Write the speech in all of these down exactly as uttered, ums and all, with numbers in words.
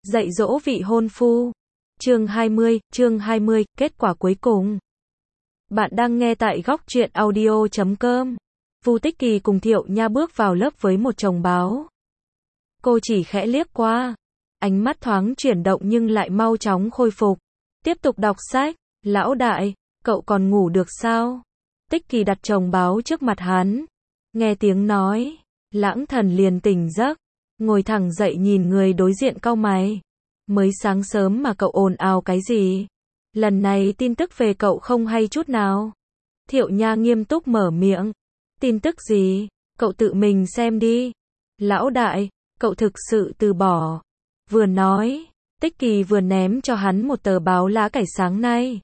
Dạy dỗ vị hôn phu. Chương hai mươi, chương hai mươi, kết quả cuối cùng. Bạn đang nghe tại góc truyện audio chấm com. Vu Tích Kỳ cùng Thiệu Nha bước vào lớp với một chồng báo. Cô chỉ khẽ liếc qua, ánh mắt thoáng chuyển động nhưng lại mau chóng khôi phục. Tiếp tục đọc sách. Lão đại, cậu còn ngủ được sao? Tích Kỳ đặt chồng báo trước mặt hắn. Nghe tiếng nói, Lãng Thần liền tỉnh giấc, ngồi thẳng dậy nhìn người đối diện cau mày. Mới sáng sớm mà cậu ồn ào cái gì? Lần này tin tức về cậu không hay chút nào. Thiệu Nha nghiêm túc mở miệng. Tin tức gì? Cậu tự mình xem đi. Lão đại, cậu thực sự từ bỏ. Vừa nói, Tích Kỳ vừa ném cho hắn một tờ báo lá cải sáng nay.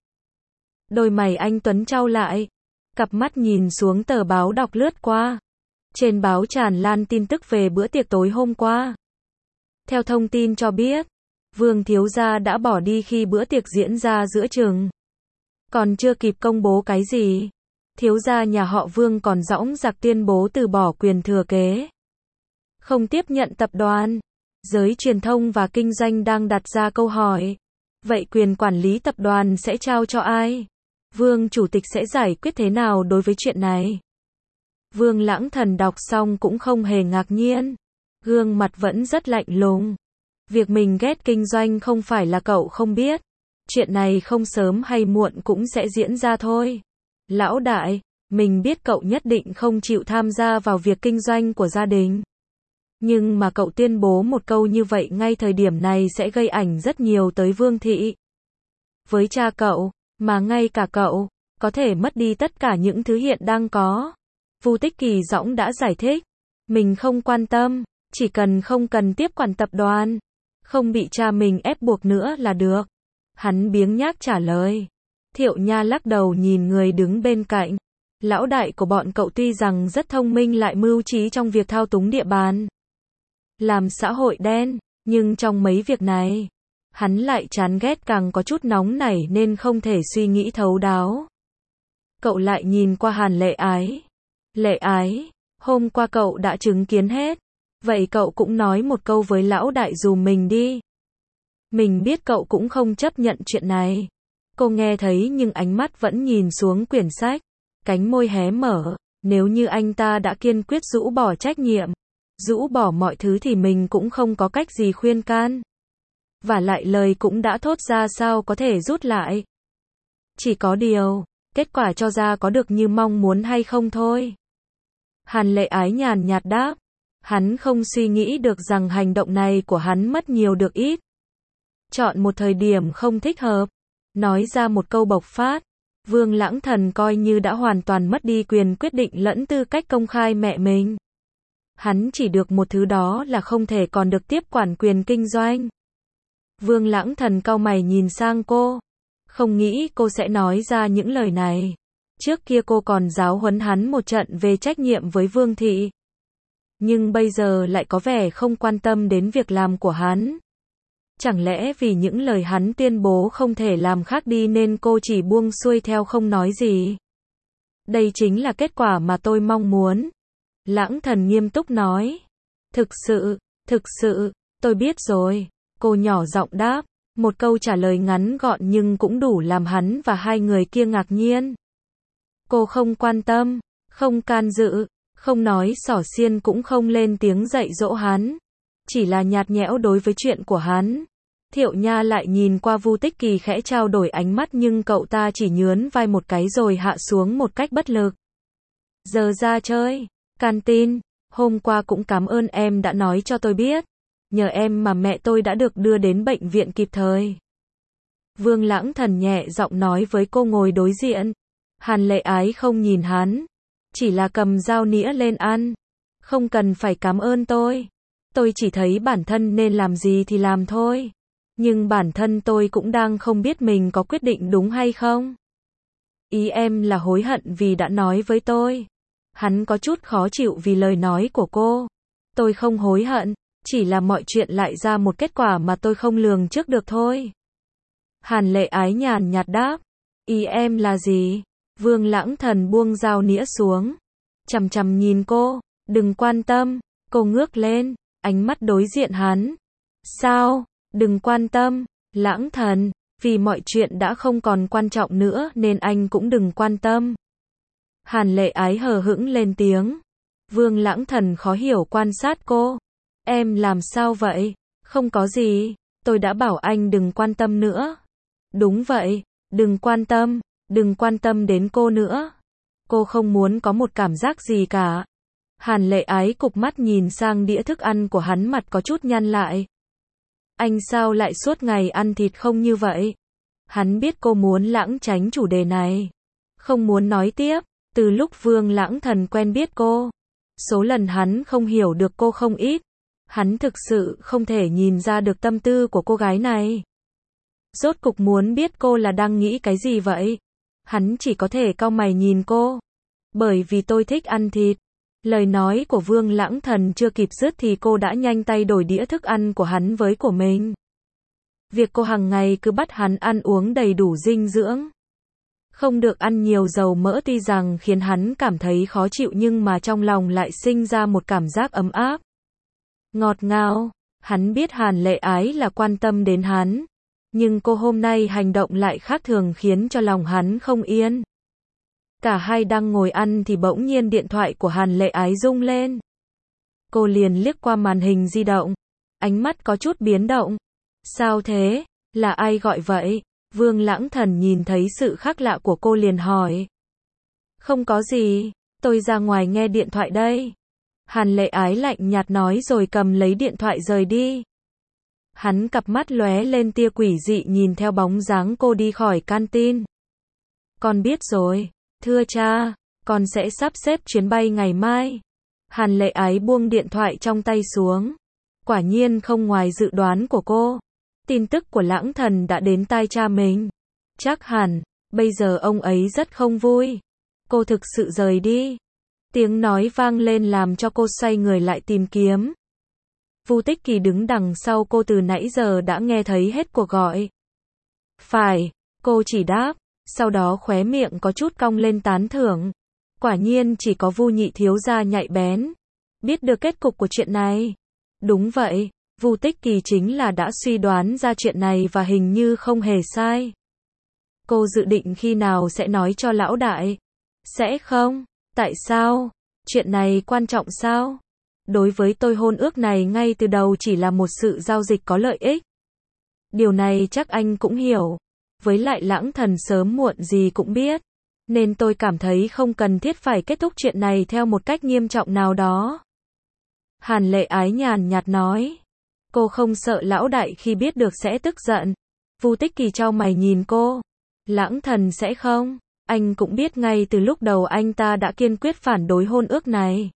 Đôi mày anh tuấn chau lại, cặp mắt nhìn xuống tờ báo đọc lướt qua. Trên báo tràn lan tin tức về bữa tiệc tối hôm qua. Theo thông tin cho biết, Vương thiếu gia đã bỏ đi khi bữa tiệc diễn ra giữa chừng. Còn chưa kịp công bố cái gì, thiếu gia nhà họ Vương còn dõng dạc tuyên bố từ bỏ quyền thừa kế, không tiếp nhận tập đoàn. Giới truyền thông và kinh doanh đang đặt ra câu hỏi, vậy quyền quản lý tập đoàn sẽ trao cho ai? Vương chủ tịch sẽ giải quyết thế nào đối với chuyện này? Vương Lãng Thần đọc xong cũng không hề ngạc nhiên, gương mặt vẫn rất lạnh lùng. Việc mình ghét kinh doanh không phải là cậu không biết. Chuyện này không sớm hay muộn cũng sẽ diễn ra thôi. Lão đại, mình biết cậu nhất định không chịu tham gia vào việc kinh doanh của gia đình. Nhưng mà cậu tuyên bố một câu như vậy ngay thời điểm này sẽ gây ảnh rất nhiều tới Vương thị. Với cha cậu, mà ngay cả cậu, có thể mất đi tất cả những thứ hiện đang có. Vu Tích Kỳ giọng đã giải thích. Mình không quan tâm, chỉ cần không cần tiếp quản tập đoàn, không bị cha mình ép buộc nữa là được. Hắn biếng nhác trả lời. Thiệu Nha lắc đầu nhìn người đứng bên cạnh. Lão đại của bọn cậu tuy rằng rất thông minh lại mưu trí trong việc thao túng địa bàn, làm xã hội đen, nhưng trong mấy việc này, hắn lại chán ghét, càng có chút nóng nảy nên không thể suy nghĩ thấu đáo. Cậu lại nhìn qua Hàn Lệ Ái. Lệ Ái, hôm qua cậu đã chứng kiến hết. Vậy cậu cũng nói một câu với lão đại dùm mình đi. Mình biết cậu cũng không chấp nhận chuyện này. Cô nghe thấy nhưng ánh mắt vẫn nhìn xuống quyển sách. Cánh môi hé mở. Nếu như anh ta đã kiên quyết rũ bỏ trách nhiệm, rũ bỏ mọi thứ thì mình cũng không có cách gì khuyên can. Và lại lời cũng đã thốt ra, sao có thể rút lại. Chỉ có điều, kết quả cho ra có được như mong muốn hay không thôi. Hàn Lệ Ái nhàn nhạt đáp. Hắn không suy nghĩ được rằng hành động này của hắn mất nhiều được ít. Chọn một thời điểm không thích hợp, nói ra một câu bộc phát. Vương Lãng Thần coi như đã hoàn toàn mất đi quyền quyết định lẫn tư cách công khai mẹ mình. Hắn chỉ được một thứ, đó là không thể còn được tiếp quản quyền kinh doanh. Vương Lãng Thần cau mày nhìn sang cô. Không nghĩ cô sẽ nói ra những lời này. Trước kia cô còn giáo huấn hắn một trận về trách nhiệm với Vương thị. Nhưng bây giờ lại có vẻ không quan tâm đến việc làm của hắn. Chẳng lẽ vì những lời hắn tuyên bố không thể làm khác đi nên cô chỉ buông xuôi theo không nói gì? Đây chính là kết quả mà tôi mong muốn. Lãng Thần nghiêm túc nói. Thực sự, thực sự, tôi biết rồi. Cô nhỏ giọng đáp. Một câu trả lời ngắn gọn nhưng cũng đủ làm hắn và hai người kia ngạc nhiên. Cô không quan tâm, không can dự, không nói xỏ xiên, cũng không lên tiếng dạy dỗ hắn. Chỉ là nhạt nhẽo đối với chuyện của hắn. Thiệu Nha lại nhìn qua Vu Tích Kỳ khẽ trao đổi ánh mắt, nhưng cậu ta chỉ nhướn vai một cái rồi hạ xuống một cách bất lực. Giờ ra chơi. Canteen, hôm qua cũng cảm ơn em đã nói cho tôi biết. Nhờ em mà mẹ tôi đã được đưa đến bệnh viện kịp thời. Vương Lãng Thần nhẹ giọng nói với cô ngồi đối diện. Hàn Lệ Ái không nhìn hắn, chỉ là cầm dao nĩa lên ăn. Không cần phải cảm ơn tôi. Tôi chỉ thấy bản thân nên làm gì thì làm thôi. Nhưng bản thân tôi cũng đang không biết mình có quyết định đúng hay không. Ý em là hối hận vì đã nói với tôi. Hắn có chút khó chịu vì lời nói của cô. Tôi không hối hận, chỉ là mọi chuyện lại ra một kết quả mà tôi không lường trước được thôi. Hàn Lệ Ái nhàn nhạt đáp. Ý em là gì? Vương Lãng Thần buông dao nĩa xuống, chằm chằm nhìn cô. Đừng quan tâm. Cô ngước lên, ánh mắt đối diện hắn. Sao? Đừng quan tâm, Lãng Thần, vì mọi chuyện đã không còn quan trọng nữa nên anh cũng đừng quan tâm. Hàn Lệ Ái hờ hững lên tiếng. Vương Lãng Thần khó hiểu quan sát cô. Em làm sao vậy? Không có gì, tôi đã bảo anh đừng quan tâm nữa. Đúng vậy, đừng quan tâm, đừng quan tâm đến cô nữa. Cô không muốn có một cảm giác gì cả. Hàn Lệ Ái cụp mắt nhìn sang đĩa thức ăn của hắn, mặt có chút nhăn lại. Anh sao lại suốt ngày ăn thịt không như vậy? Hắn biết cô muốn lãng tránh chủ đề này. Không muốn nói tiếp, từ lúc Vương Lãng Thần quen biết cô. Số lần hắn không hiểu được cô không ít. Hắn thực sự không thể nhìn ra được tâm tư của cô gái này. Rốt cục muốn biết cô là đang nghĩ cái gì vậy? Hắn chỉ có thể cau mày nhìn cô. Bởi vì tôi thích ăn thịt. Lời nói của Vương Lãng Thần chưa kịp dứt thì cô đã nhanh tay đổi đĩa thức ăn của hắn với của mình. Việc cô hàng ngày cứ bắt hắn ăn uống đầy đủ dinh dưỡng. Không được ăn nhiều dầu mỡ tuy rằng khiến hắn cảm thấy khó chịu nhưng mà trong lòng lại sinh ra một cảm giác ấm áp. Ngọt ngào, hắn biết Hàn Lệ Ái là quan tâm đến hắn. Nhưng cô hôm nay hành động lại khác thường khiến cho lòng hắn không yên. Cả hai đang ngồi ăn thì bỗng nhiên điện thoại của Hàn Lệ Ái rung lên. Cô liền liếc qua màn hình di động. Ánh mắt có chút biến động. Sao thế? Là ai gọi vậy? Vương Lãng Thần nhìn thấy sự khác lạ của cô liền hỏi. Không có gì, tôi ra ngoài nghe điện thoại đây. Hàn Lệ Ái lạnh nhạt nói rồi cầm lấy điện thoại rời đi. Hắn cặp mắt lóe lên tia quỷ dị nhìn theo bóng dáng cô đi khỏi canteen. Con biết rồi, thưa cha, con sẽ sắp xếp chuyến bay ngày mai. Hàn Lệ Ái buông điện thoại trong tay xuống. Quả nhiên không ngoài dự đoán của cô. Tin tức của Lãng Thần đã đến tai cha mình. Chắc hẳn, bây giờ ông ấy rất không vui. Cô thực sự rời đi. Tiếng nói vang lên làm cho cô xoay người lại tìm kiếm. Vu Tích Kỳ đứng đằng sau cô từ nãy giờ đã nghe thấy hết cuộc gọi. Phải, cô chỉ đáp, sau đó khóe miệng có chút cong lên tán thưởng. Quả nhiên chỉ có Vu nhị thiếu gia nhạy bén. Biết được kết cục của chuyện này. Đúng vậy, Vu Tích Kỳ chính là đã suy đoán ra chuyện này và hình như không hề sai. Cô dự định khi nào sẽ nói cho lão đại? Sẽ không? Tại sao? Chuyện này quan trọng sao? Đối với tôi hôn ước này ngay từ đầu chỉ là một sự giao dịch có lợi ích. Điều này chắc anh cũng hiểu. Với lại Lãng Thần sớm muộn gì cũng biết. Nên tôi cảm thấy không cần thiết phải kết thúc chuyện này theo một cách nghiêm trọng nào đó. Hàn Lệ Ái nhàn nhạt nói. Cô không sợ lão đại khi biết được sẽ tức giận. Vu Tích Kỳ chau mày nhìn cô. Lãng Thần sẽ không. Anh cũng biết ngay từ lúc đầu anh ta đã kiên quyết phản đối hôn ước này.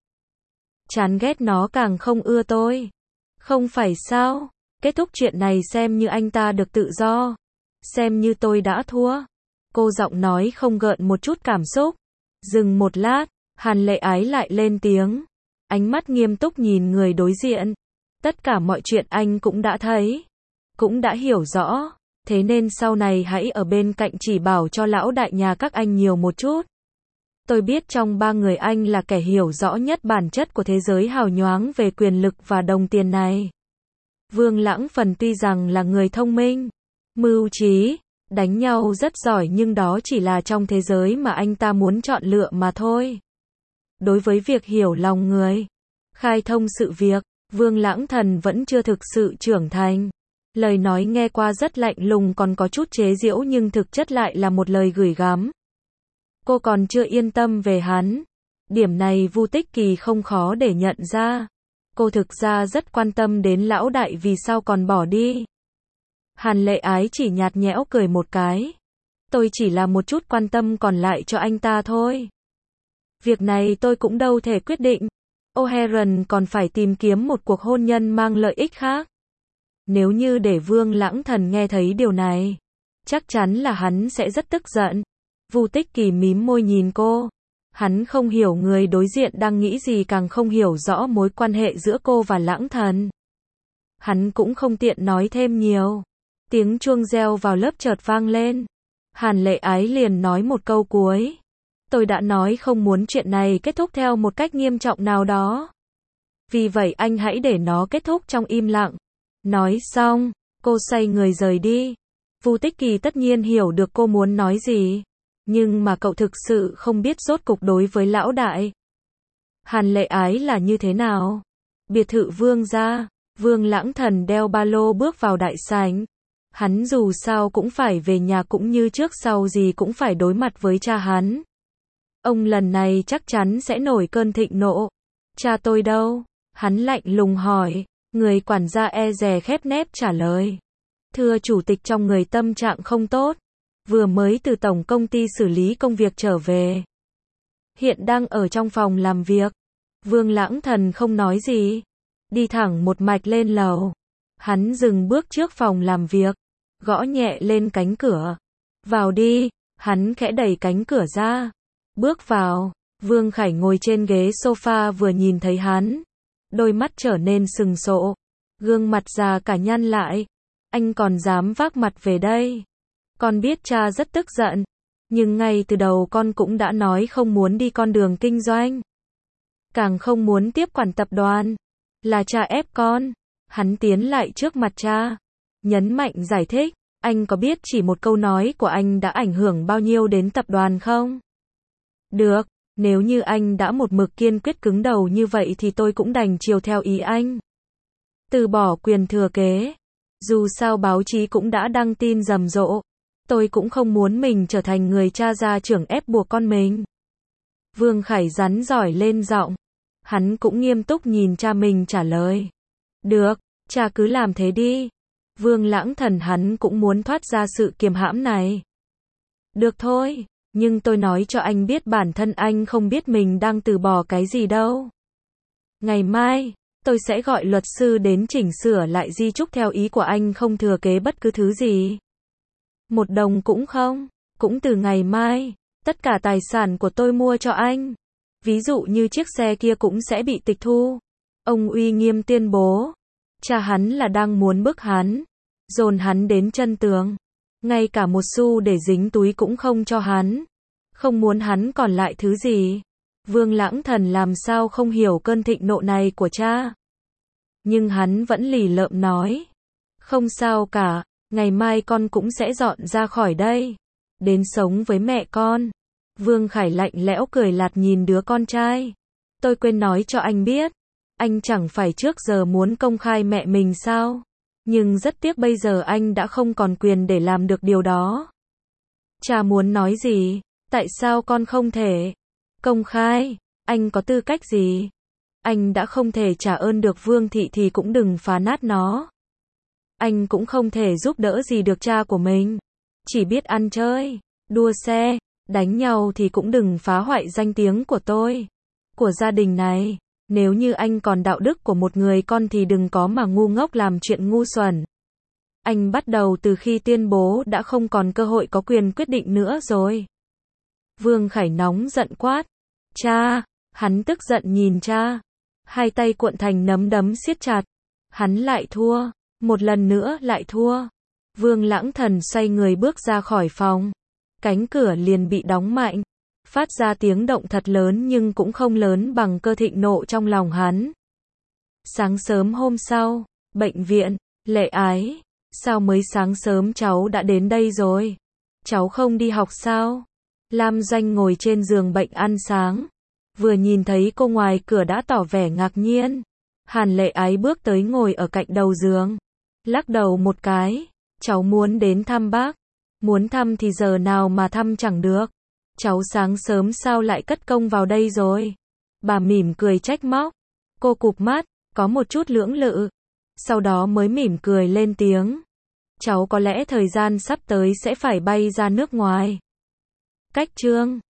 Chán ghét nó càng không ưa tôi. Không phải sao? Kết thúc chuyện này xem như anh ta được tự do. Xem như tôi đã thua. Cô giọng nói không gợn một chút cảm xúc. Dừng một lát, Hàn Lệ Ái lại lên tiếng. Ánh mắt nghiêm túc nhìn người đối diện. Tất cả mọi chuyện anh cũng đã thấy. Cũng đã hiểu rõ. Thế nên sau này hãy ở bên cạnh chỉ bảo cho lão đại nhà các anh nhiều một chút. Tôi biết trong ba người anh là kẻ hiểu rõ nhất bản chất của thế giới hào nhoáng về quyền lực và đồng tiền này. Vương Lãng Phần tuy rằng là người thông minh, mưu trí, đánh nhau rất giỏi nhưng đó chỉ là trong thế giới mà anh ta muốn chọn lựa mà thôi. Đối với việc hiểu lòng người, khai thông sự việc, Vương Lãng Thần vẫn chưa thực sự trưởng thành. Lời nói nghe qua rất lạnh lùng còn có chút chế giễu nhưng thực chất lại là một lời gửi gắm. Cô còn chưa yên tâm về hắn. Điểm này Vu Tích Kỳ không khó để nhận ra. Cô thực ra rất quan tâm đến lão đại vì sao còn bỏ đi. Hàn Lệ Ái chỉ nhạt nhẽo cười một cái. Tôi chỉ là một chút quan tâm còn lại cho anh ta thôi. Việc này tôi cũng đâu thể quyết định. O'Haron còn phải tìm kiếm một cuộc hôn nhân mang lợi ích khác. Nếu như để Vương Lãng Thần nghe thấy điều này, chắc chắn là hắn sẽ rất tức giận. Vu Tích Kỳ mím môi nhìn cô. Hắn không hiểu người đối diện đang nghĩ gì càng không hiểu rõ mối quan hệ giữa cô và Lãng Thần. Hắn cũng không tiện nói thêm nhiều. Tiếng chuông reo vào lớp chợt vang lên. Hàn Lệ Ái liền nói một câu cuối. Tôi đã nói không muốn chuyện này kết thúc theo một cách nghiêm trọng nào đó. Vì vậy anh hãy để nó kết thúc trong im lặng. Nói xong, Cô xoay người rời đi. Vu Tích Kỳ tất nhiên hiểu được cô muốn nói gì. Nhưng mà cậu thực sự không biết rốt cục đối với lão đại Hàn Lệ Ái là như thế nào. Biệt thự Vương gia, Vương Lãng Thần đeo ba lô bước vào đại sảnh. Hắn dù sao cũng phải về nhà, cũng như trước sau gì cũng phải đối mặt với cha hắn. Ông lần này chắc chắn sẽ nổi cơn thịnh nộ. Cha tôi đâu? Hắn lạnh lùng hỏi. Người quản gia e dè khép nép trả lời. Thưa chủ tịch, trong người tâm trạng không tốt. Vừa mới từ tổng công ty xử lý công việc trở về. Hiện đang ở trong phòng làm việc. Vương Lãng Thần không nói gì. Đi thẳng một mạch lên lầu. Hắn dừng bước trước phòng làm việc. Gõ nhẹ lên cánh cửa. Vào đi. Hắn khẽ đẩy cánh cửa ra. Bước vào. Vương Khải ngồi trên ghế sofa vừa nhìn thấy hắn. Đôi mắt trở nên sừng sộ. Gương mặt già cả nhăn lại. Anh còn dám vác mặt về đây. Con biết cha rất tức giận. Nhưng ngay từ đầu con cũng đã nói không muốn đi con đường kinh doanh. Càng không muốn tiếp quản tập đoàn. Là cha ép con. Hắn tiến lại trước mặt cha. Nhấn mạnh giải thích. Anh có biết chỉ một câu nói của anh đã ảnh hưởng bao nhiêu đến tập đoàn không? Được. Nếu như anh đã một mực kiên quyết cứng đầu như vậy thì tôi cũng đành chiều theo ý anh. Từ bỏ quyền thừa kế. Dù sao báo chí cũng đã đăng tin rầm rộ. Tôi cũng không muốn mình trở thành người cha gia trưởng ép buộc con mình. Vương Khải rắn giỏi lên giọng. Hắn cũng nghiêm túc nhìn cha mình trả lời. Được, cha cứ làm thế đi. Vương Lãng Thần hắn cũng muốn thoát ra sự kiềm hãm này. Được thôi, nhưng tôi nói cho anh biết bản thân anh không biết mình đang từ bỏ cái gì đâu. Ngày mai, tôi sẽ gọi luật sư đến chỉnh sửa lại di chúc theo ý của anh, không thừa kế bất cứ thứ gì. Một đồng cũng không. Cũng từ ngày mai, tất cả tài sản của tôi mua cho anh. Ví dụ như chiếc xe kia cũng sẽ bị tịch thu. Ông uy nghiêm tuyên bố. Cha hắn là đang muốn bức hắn. Dồn hắn đến chân tường. Ngay cả một xu để dính túi cũng không cho hắn. Không muốn hắn còn lại thứ gì. Vương Lãng Thần làm sao không hiểu cơn thịnh nộ này của cha. Nhưng hắn vẫn lì lợm nói. Không sao cả, ngày mai con cũng sẽ dọn ra khỏi đây. Đến sống với mẹ con. Vương Khải lạnh lẽo cười lạt nhìn đứa con trai. Tôi quên nói cho anh biết. Anh chẳng phải trước giờ muốn công khai mẹ mình sao? Nhưng rất tiếc bây giờ anh đã không còn quyền để làm được điều đó. Cha muốn nói gì? Tại sao con không thể công khai? Anh có tư cách gì? Anh đã không thể trả ơn được Vương thị thì cũng đừng phá nát nó. Anh cũng không thể giúp đỡ gì được cha của mình. Chỉ biết ăn chơi, đua xe, đánh nhau thì cũng đừng phá hoại danh tiếng của tôi, của gia đình này. Nếu như anh còn đạo đức của một người con thì đừng có mà ngu ngốc làm chuyện ngu xuẩn. Anh bắt đầu từ khi tuyên bố đã không còn cơ hội có quyền quyết định nữa rồi. Vương Khải nóng giận quát. Cha! Hắn tức giận nhìn cha. Hai tay cuộn thành nắm đấm siết chặt. Hắn lại thua. Một lần nữa lại thua. Vương Lãng Thần xoay người bước ra khỏi phòng. Cánh cửa liền bị đóng mạnh. Phát ra tiếng động thật lớn nhưng cũng không lớn bằng cơ thịnh nộ trong lòng hắn. Sáng sớm hôm sau, bệnh viện, Lệ Ái. Sao mới sáng sớm cháu đã đến đây rồi? Cháu không đi học sao? Lam Doanh ngồi trên giường bệnh ăn sáng. Vừa nhìn thấy cô ngoài cửa đã tỏ vẻ ngạc nhiên. Hàn Lệ Ái bước tới ngồi ở cạnh đầu giường. Lắc đầu một cái. Cháu muốn đến thăm bác. Muốn thăm thì giờ nào mà thăm chẳng được. Cháu sáng sớm sao lại cất công vào đây rồi? Bà mỉm cười trách móc. Cô cụp mắt, có một chút lưỡng lự. Sau đó mới mỉm cười lên tiếng. Cháu có lẽ thời gian sắp tới sẽ phải bay ra nước ngoài. Cách Trương.